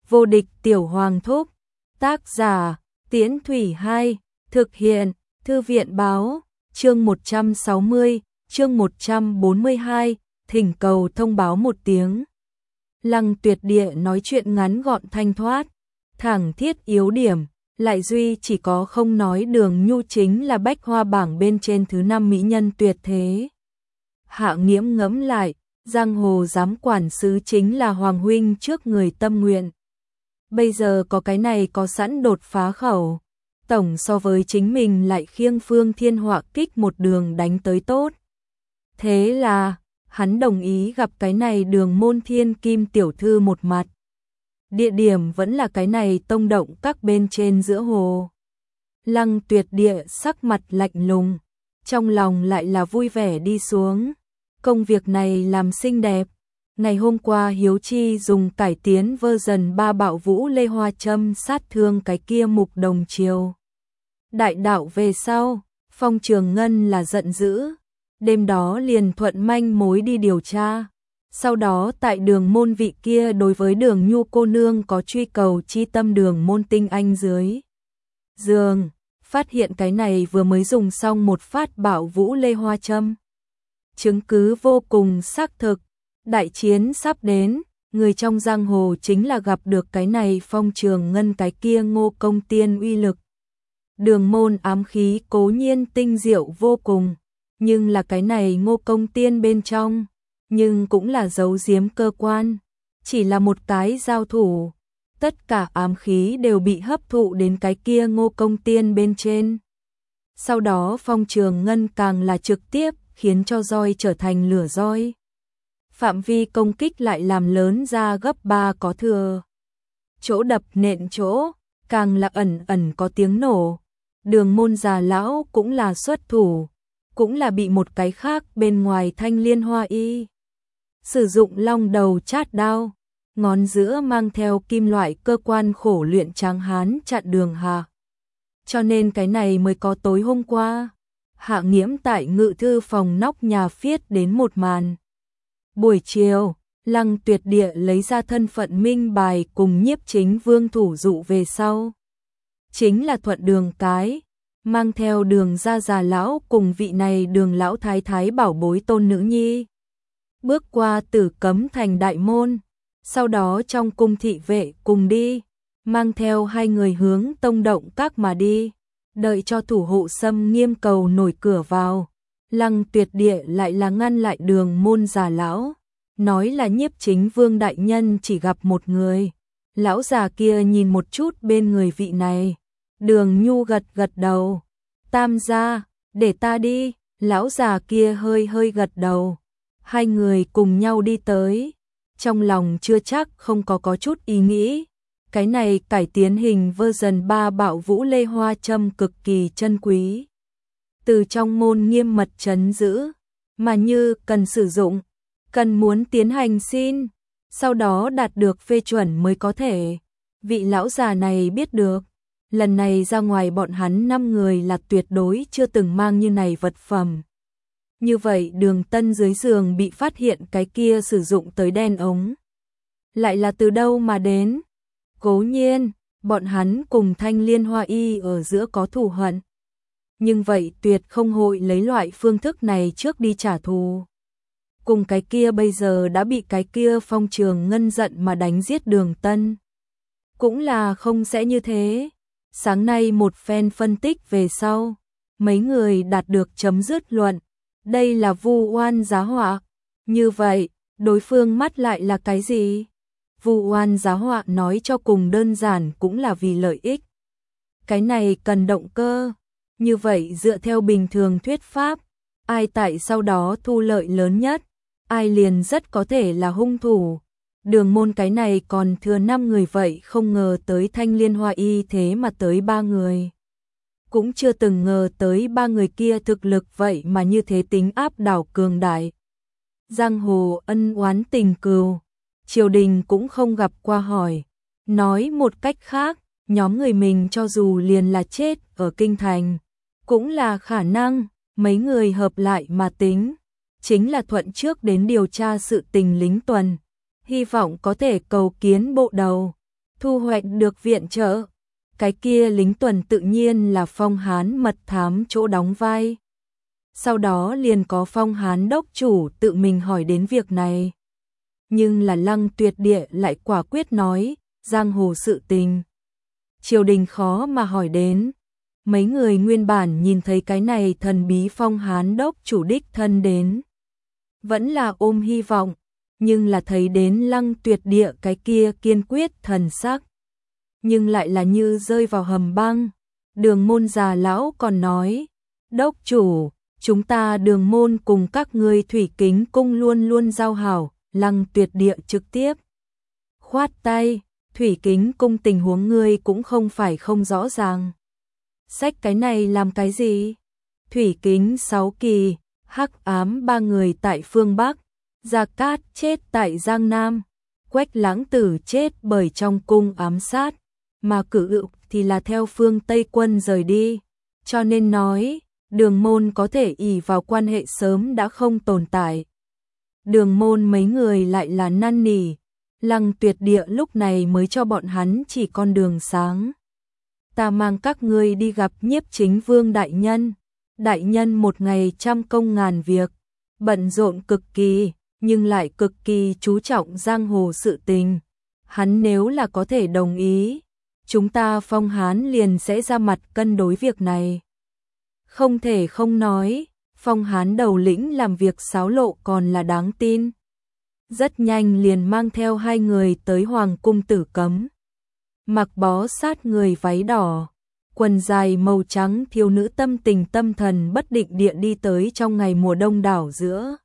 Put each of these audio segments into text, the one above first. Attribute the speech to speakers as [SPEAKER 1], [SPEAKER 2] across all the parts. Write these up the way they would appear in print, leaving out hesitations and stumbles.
[SPEAKER 1] Vô địch tiểu hoàng thúc. Tác giả, Tiễn Thủy 2, thực hiện, Thư viện báo, chương 160, chương 142, thỉnh cầu thông báo một tiếng. Lăng Tuyệt Địa nói chuyện ngắn gọn thanh thoát, thẳng thiết yếu điểm, lại duy chỉ có không nói Đường Nhu chính là bách hoa bảng bên trên thứ 5 mỹ nhân tuyệt thế. Hạ Nghiễm ngẫm lại, giang hồ giám quản sứ chính là Hoàng huynh trước người tâm nguyện. Bây giờ có cái này có sẵn đột phá khẩu, tổng so với chính mình lại khiêng Phương Thiên Họa kích một đường đánh tới tốt. Thế là, hắn đồng ý gặp cái này Đường môn Thiên Kim tiểu thư một mặt. Địa điểm vẫn là cái này tông động các bên trên giữa hồ. Lăng Tuyệt Địa sắc mặt lạnh lùng, trong lòng lại là vui vẻ đi xuống. Công việc này làm xinh đẹp. Ngày hôm qua Hiếu Chi dùng cải tiến version 3 bạo vũ lê hoa châm sát thương cái kia Mục Đồng Triều. Đại đạo về sau, Phong Trường Ngân là giận dữ. Đêm đó liền thuận manh mối đi điều tra. Sau đó tại Đường môn vị kia đối với Đường Nhu cô nương có truy cầu chi tâm Đường môn tinh anh dưới giường, phát hiện cái này vừa mới dùng xong một phát bạo vũ lê hoa châm. Chứng cứ vô cùng xác thực, đại chiến sắp đến, người trong giang hồ chính là gặp được cái này Phong Trường Ngân cái kia Ngô Công Tiên uy lực. Đường môn ám khí cố nhiên tinh diệu vô cùng, nhưng là cái này Ngô Công Tiên bên trong, nhưng cũng là giấu giếm cơ quan, chỉ là một cái giao thủ, tất cả ám khí đều bị hấp thụ đến cái kia Ngô Công Tiên bên trên. Sau đó Phong Trường Ngân càng là trực tiếp khiến cho roi trở thành lửa roi. Phạm vi công kích lại làm lớn ra gấp 3 có thừa. Chỗ đập nện chỗ, càng là ẩn ẩn có tiếng nổ. Đường môn già lão cũng là xuất thủ, cũng là bị một cái khác bên ngoài Thanh Liên Hoa Y sử dụng long đầu chát đao, ngón giữa mang theo kim loại cơ quan khổ luyện tráng hán chặn đường hạ. Cho nên cái này mới có tối hôm qua, Hạ Nghiễm tại ngự thư phòng nóc nhà phiết đến một màn. Buổi chiều, Lăng Tuyệt Địa lấy ra thân phận minh bài cùng Nhiếp Chính Vương thủ dụ về sau. Chính là thuận đường cái, mang theo Đường gia già lão cùng vị này Đường lão thái thái bảo bối tôn nữ nhi. Bước qua Tử Cấm thành đại môn, sau đó trong cung thị vệ cùng đi, mang theo hai người hướng tông động các mà đi, đợi cho thủ hộ xâm nghiêm cầu nổi cửa vào. Lăng Tuyệt Địa lại là ngăn lại Đường môn già lão, nói là Nhiếp Chính Vương đại nhân chỉ gặp một người. Lão già kia nhìn một chút bên người vị này, Đường Nhu gật gật đầu. Tam gia, để ta đi. Lão già kia hơi hơi gật đầu. Hai người cùng nhau đi tới, trong lòng chưa chắc không có chút ý nghĩ. Cái này cải tiến hình version 3 bạo vũ lê hoa châm cực kỳ chân quý, từ trong môn nghiêm mật trấn giữ, mà như cần sử dụng, cần muốn tiến hành xin, sau đó đạt được phê chuẩn mới có thể. Vị lão già này biết được, lần này ra ngoài bọn hắn 5 người là tuyệt đối chưa từng mang như này vật phẩm. Như vậy Đường Tân dưới giường bị phát hiện cái kia sử dụng tới đen ống, lại là từ đâu mà đến? Cố nhiên, bọn hắn cùng Thanh Liên Hoa Y ở giữa có thù hận, nhưng vậy tuyệt không hội lấy loại phương thức này trước đi trả thù. Cùng cái kia bây giờ đã bị cái kia Phong Trường Ngân giận mà đánh giết Đường Tân, cũng là không sẽ như thế. Sáng nay một phen phân tích về sau, mấy người đạt được chấm dứt luận, đây là vu oan giá họa. Như vậy, đối phương mắt lại là cái gì? Vu oan giá họa nói cho cùng đơn giản cũng là vì lợi ích. Cái này cần động cơ. Như vậy dựa theo bình thường thuyết pháp, ai tại sau đó thu lợi lớn nhất, ai liền rất có thể là hung thủ. Đường môn cái này còn thừa 5 người vậy không ngờ tới Thanh Liên Hoa Y thế mà tới 3 người. Cũng chưa từng ngờ tới 3 người kia thực lực vậy mà như thế tính áp đảo cường đại. Giang hồ ân oán tình cừu, triều đình cũng không gặp qua hỏi. Nói một cách khác, nhóm người mình cho dù liền là chết ở kinh thành, cũng là khả năng, mấy người hợp lại mà tính. Chính là thuận trước đến điều tra sự tình lính tuần, hy vọng có thể cầu kiến bộ đầu. thu hoạch được viện trợ. Cái kia lính tuần tự nhiên là Phong Hán mật thám chỗ đóng vai. Sau đó liền có Phong Hán đốc chủ tự mình hỏi đến việc này. Nhưng là Lăng Tuyệt Địa lại quả quyết nói, giang hồ sự tình. Triều đình khó mà hỏi đến. Mấy người nguyên bản nhìn thấy cái này thần bí Phong Hán đốc chủ đích thân đến. Vẫn là ôm hy vọng, nhưng là thấy đến Lăng Tuyệt Địa cái kia kiên quyết thần sắc. Nhưng lại là như rơi vào hầm băng. Đường môn già lão còn nói, đốc chủ, chúng ta đường môn cùng các ngươi thủy kính cung luôn luôn giao hảo. Lăng Tuyệt Địa trực tiếp khoát tay, thủy kính cung tình huống ngươi cũng không phải không rõ ràng. Sách cái này làm cái gì? Thủy kính 6 kỳ, hắc ám 3 người tại phương Bắc, Gia Cát chết tại Giang Nam, Quách Lãng Tử chết bởi trong cung ám sát, mà Cử Ự thì là theo phương Tây quân rời đi. Cho nên nói, đường môn có thể ỷ vào quan hệ sớm đã không tồn tại. Đường môn mấy người lại là năn nỉ, Lăng Tuyệt Địa lúc này mới cho bọn hắn chỉ con đường sáng. Ta mang các ngươi đi gặp Nhiếp Chính Vương đại nhân. Đại nhân một ngày trăm công ngàn việc, bận rộn cực kỳ, nhưng lại cực kỳ chú trọng giang hồ sự tình. Hắn nếu là có thể đồng ý, chúng ta Phong Hán liền sẽ ra mặt cân đối việc này. Không thể không nói, Phong Hán đầu lĩnh làm việc xáo lộ còn là đáng tin. Rất nhanh liền mang theo 2 người tới Hoàng cung Tử Cấm. Mặc bó sát người váy đỏ, quần dài màu trắng thiếu nữ tâm tình tâm thần bất định địa đi tới trong ngày mùa đông đảo giữa.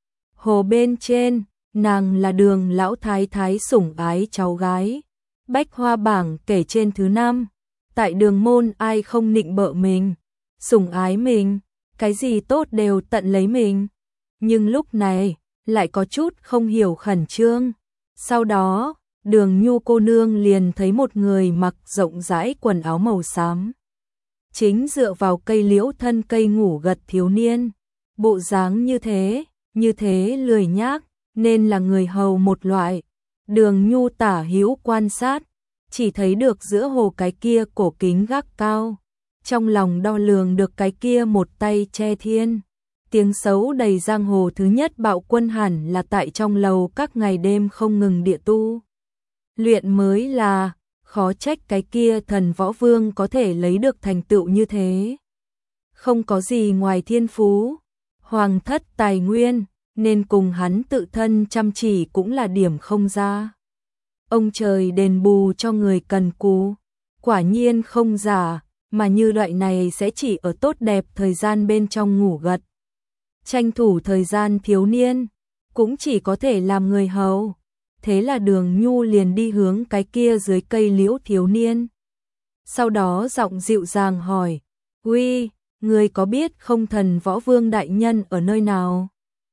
[SPEAKER 1] Hồ bên trên, nàng là Đường lão thái thái sủng ái cháu gái. Bách Hoa bảng kể trên thứ 5, tại đường môn ai không nịnh bợ mình, sủng ái mình, cái gì tốt đều tận lấy mình. Nhưng lúc này, lại có chút không hiểu khẩn trương. Sau đó, Đường Nhu cô nương liền thấy một người mặc rộng rãi quần áo màu xám. Chính dựa vào cây liễu thân cây ngủ gật thiếu niên. Bộ dáng như thế lười nhác, nên là người hầu một loại. Đường Nhu tả hữu quan sát, chỉ thấy được giữa hồ cái kia cổ kính gác cao. Trong lòng đo lường được cái kia một tay che thiên. Tiếng xấu đầy giang hồ thứ nhất bạo quân hẳn là tại trong lầu các ngày đêm không ngừng địa tu. Luyện mới là, khó trách cái kia thần võ vương có thể lấy được thành tựu như thế. Không có gì ngoài thiên phú, hoàng thất tài nguyên, nên cùng hắn tự thân chăm chỉ cũng là điểm không ra. Ông trời đền bù cho người cần cù, quả nhiên không giả, mà như loại này sẽ chỉ ở tốt đẹp thời gian bên trong ngủ gật. Tranh thủ thời gian thiếu niên, cũng chỉ có thể làm người hầu. Thế là Đường Nhu liền đi hướng cái kia dưới cây liễu thiếu niên. Sau đó giọng dịu dàng hỏi, uy, người có biết không thần võ vương đại nhân ở nơi nào?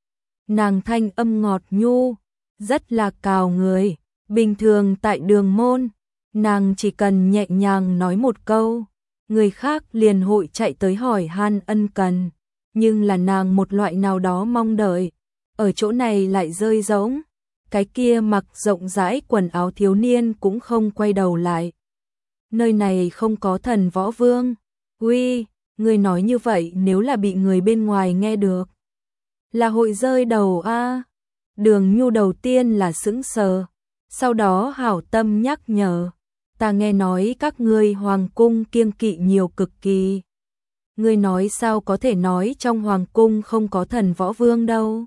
[SPEAKER 1] Nàng thanh âm ngọt nhu, rất là cào người. Bình thường tại đường môn, nàng chỉ cần nhẹ nhàng nói một câu, người khác liền hội chạy tới hỏi han ân cần. Nhưng là nàng một loại nào đó mong đợi, ở chỗ này lại rơi rỗng. Cái kia mặc rộng rãi quần áo thiếu niên cũng không quay đầu lại. Nơi này không có thần võ vương. Uy, người nói như vậy nếu là bị người bên ngoài nghe được, là hội rơi đầu a. Đường Nhu đầu tiên là sững sờ, sau đó hảo tâm nhắc nhở, ta nghe nói các ngươi hoàng cung kiêng kỵ nhiều cực kỳ. Ngươi nói sao có thể nói trong hoàng cung không có thần võ vương đâu?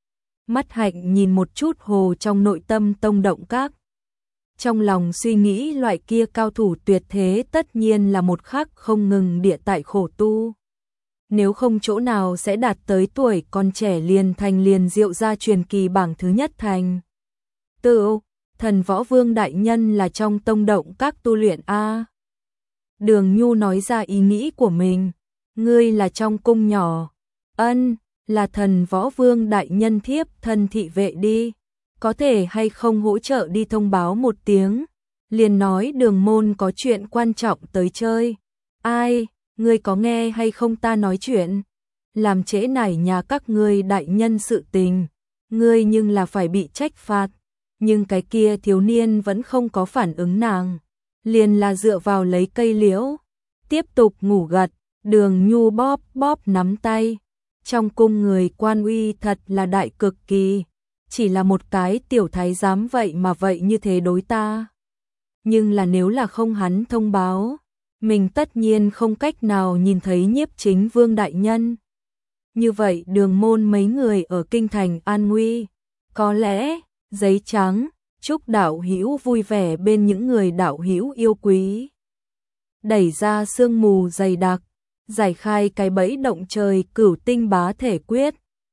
[SPEAKER 1] Mắt Hạnh nhìn một chút hồ trong nội tâm tông động các. Trong lòng suy nghĩ loại kia cao thủ tuyệt thế tất nhiên là một khắc không ngừng địa tại khổ tu. Nếu không chỗ nào sẽ đạt tới tuổi còn trẻ liền thành liền diệu gia truyền kỳ bảng thứ nhất thành. Tự, thần võ vương đại nhân là trong tông động các tu luyện A. Đường Nhu nói ra ý nghĩ của mình. Ngươi là trong cung nhỏ. Ân, là thần võ vương đại nhân thiếp thân thị vệ đi. Có thể hay không hỗ trợ đi thông báo một tiếng. Liền nói đường môn có chuyện quan trọng tới chơi. Ai, ngươi có nghe hay không ta nói chuyện? Làm trễ nải nhà các ngươi đại nhân sự tình. Ngươi nhưng là phải bị trách phạt. Nhưng cái kia thiếu niên vẫn không có phản ứng nàng, liền là dựa vào lấy cây liễu, tiếp tục ngủ gật. Đường Nhu bóp bóp nắm tay, trong cung người quan uy thật là đại cực kỳ, chỉ là một cái tiểu thái giám vậy mà vậy như thế đối ta. Nhưng là nếu là không hắn thông báo, mình tất nhiên không cách nào nhìn thấy Nhiếp Chính Vương đại nhân. Như vậy Đường Môn mấy người ở kinh thành an nguy, có lẽ giấy trắng, chúc đạo hữu vui vẻ bên những người đạo hữu yêu quý. Đẩy ra sương mù dày đặc, giải khai cái bẫy động trời Cửu Tinh Bá Thể Quyết.